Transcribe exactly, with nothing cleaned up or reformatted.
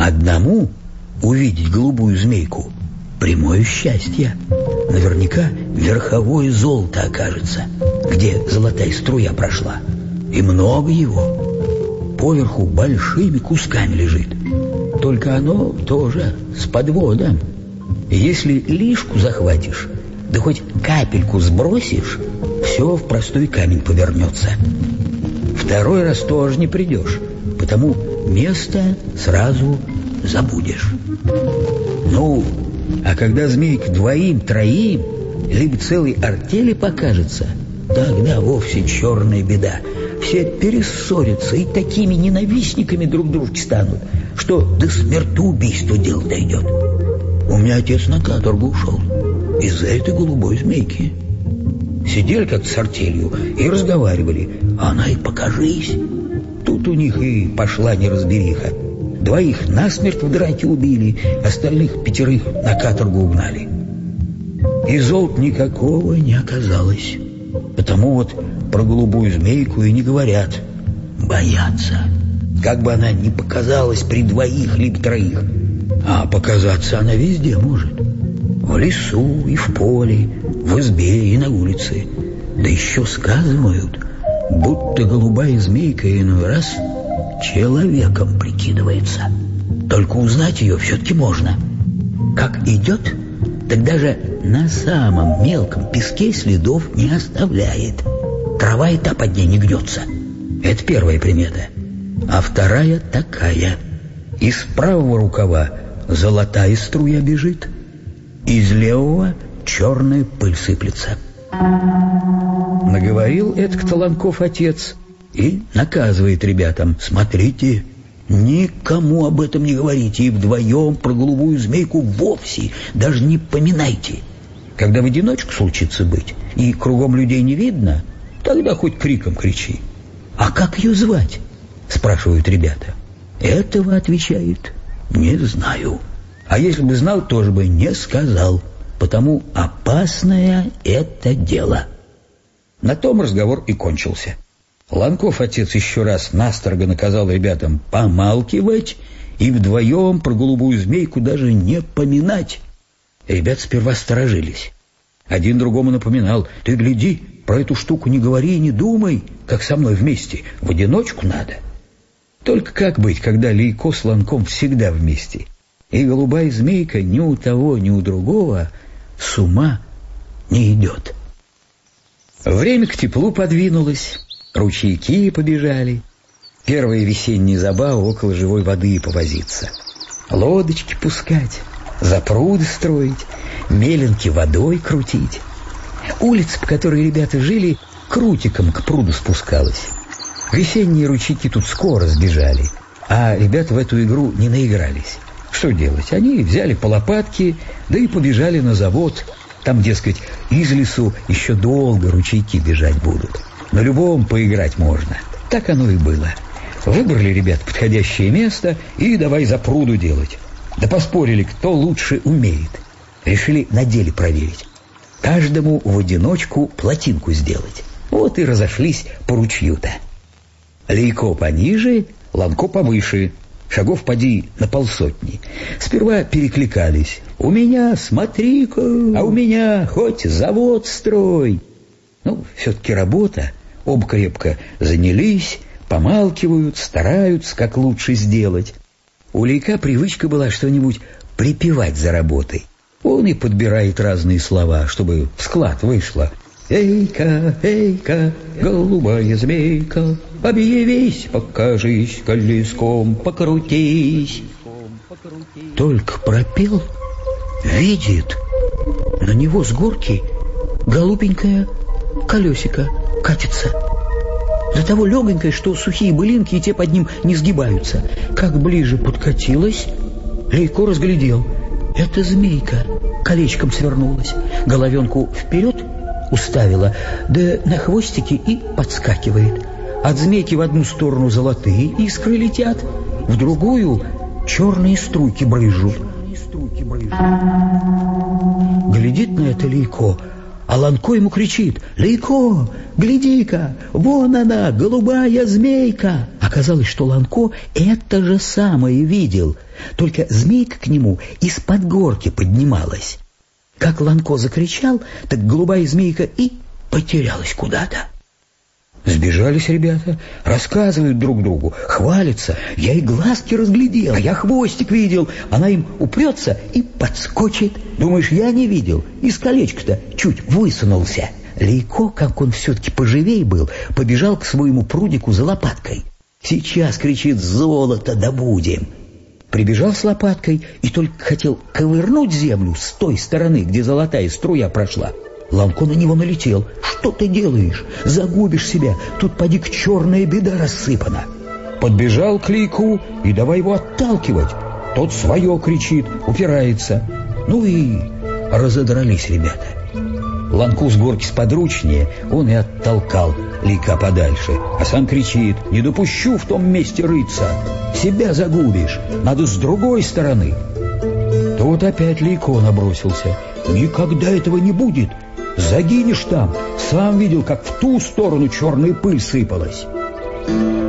Одному увидеть голубую змейку — прямое счастье. Наверняка верховое золото окажется, где золотая струя прошла. И много его. Поверху большими кусками лежит. Только оно тоже с подводом. Если лишку захватишь, да хоть капельку сбросишь, все в простой камень повернется. Второй раз тоже не придешь, потому место сразу забудешь. Ну, а когда змейка двоим-троим, либо целой артели покажется, тогда вовсе черная беда. Все перессорятся и такими ненавистниками друг дружки станут, что до смертоубийства дело дойдет. У меня отец на каторгу ушел из-за этой голубой змейки. Сидели как с артелью и разговаривали, а она и покажись. Тут у них и пошла неразбериха. Двоих насмерть в драке убили, остальных пятерых на каторгу угнали. И золота никакого не оказалось. Потому вот про голубую змейку и не говорят. Боятся. Как бы она ни показалась при двоих либо троих. А показаться она везде может. В лесу и в поле, в избе и на улице. Да еще сказывают, будто голубая змейка иной раз человеком прикидывается. Только узнать ее все-таки можно. Как идет, так даже на самом мелком песке следов не оставляет. Трава и та под ней не гнется. Это первая примета. А вторая такая. Из правого рукава золотая струя бежит, из левого черная пыль сыплется. Наговорил это Толонков отец и наказывает ребятам: смотрите, никому об этом не говорите, и вдвоем про голубую змейку вовсе даже не поминайте. Когда в одиночку случится быть, и кругом людей не видно, тогда хоть криком кричи. А как ее звать? Спрашивают ребята. Этого, отвечает, не знаю. А если бы знал, тоже бы не сказал, потому опасное это дело. На том разговор и кончился. Ланков отец еще раз настрого наказал ребятам помалкивать и вдвоем про голубую змейку даже не поминать. Ребята сперва сторожились. Один другому напоминал: ты гляди, про эту штуку не говори и не думай, как со мной вместе, в одиночку надо. Только как быть, когда Лейко с Ланком всегда вместе, и голубая змейка ни у того, ни у другого с ума не идет. Время к теплу подвинулось, ручейки побежали. Первая весенняя забава около живой воды повозиться. Лодочки пускать, запруды строить, меленки водой крутить. Улица, по которой ребята жили, крутиком к пруду спускалась. Весенние ручейки тут скоро сбежали, а ребята в эту игру не наигрались. Что делать? Они взяли по лопатке, да и побежали на завод. Там, дескать, из лесу еще долго ручейки бежать будут. На любом поиграть можно. Так оно и было. Выбрали ребят подходящее место и давай запруду делать. Да поспорили, кто лучше умеет. Решили на деле проверить. Каждому в одиночку плотинку сделать. Вот и разошлись по ручью-то. Лейко пониже, Ланко повыше. Шагов поди на полсотни. Сперва перекликались: у меня, смотри-ка, а у меня хоть завод строй. Ну, все-таки работа. Оба крепко занялись, помалкивают, стараются, как лучше сделать. У Лейка привычка была что-нибудь припевать за работой. Он и подбирает разные слова, чтобы в склад вышло. «Эйка, эйка, голубая змейка, объявись, покажись, колеском покрутись». Только пропел, видит, на него с горки голубенькое колесико катится. До того легонькое, что сухие былинки и те под ним не сгибаются. Как ближе подкатилась, Лейко разглядел. Это змейка колечком свернулась, головенку вперед уставила, да на хвостике и подскакивает. От змейки в одну сторону золотые искры летят, в другую черные струйки брызжут. Глядит на это Лейко, А Ланко ему кричит: «Лейко, гляди-ка, вон она, голубая змейка!» Оказалось, что Ланко это же самое видел, только змейка к нему из-под горки поднималась. Как Ланко закричал, так голубая змейка и потерялась куда-то. Сбежались ребята, рассказывают друг другу, хвалятся. Я и глазки разглядел, а я хвостик видел. Она им упрется и подскочит. Думаешь, я не видел? Из колечка-то чуть высунулся. Лейко, как он все-таки поживей был, побежал к своему прудику за лопаткой. Сейчас, кричит, золото добудем. Прибежал с лопаткой и только хотел ковырнуть землю с той стороны, где золотая струя прошла. Ланко на него налетел. «Что ты делаешь? Загубишь себя. Тут поди-ка черная беда рассыпана». Подбежал к Лейку и давай его отталкивать. Тот свое кричит, упирается. Ну и разодрались ребята. Ланку с горки сподручнее, он и оттолкал Лейка подальше, а сам кричит: «Не допущу в том месте рыться. Себя загубишь. Надо с другой стороны». Тут опять Лейко набросился. «Никогда этого не будет. Загинешь там. Сам видел, как в ту сторону черная пыль сыпалась».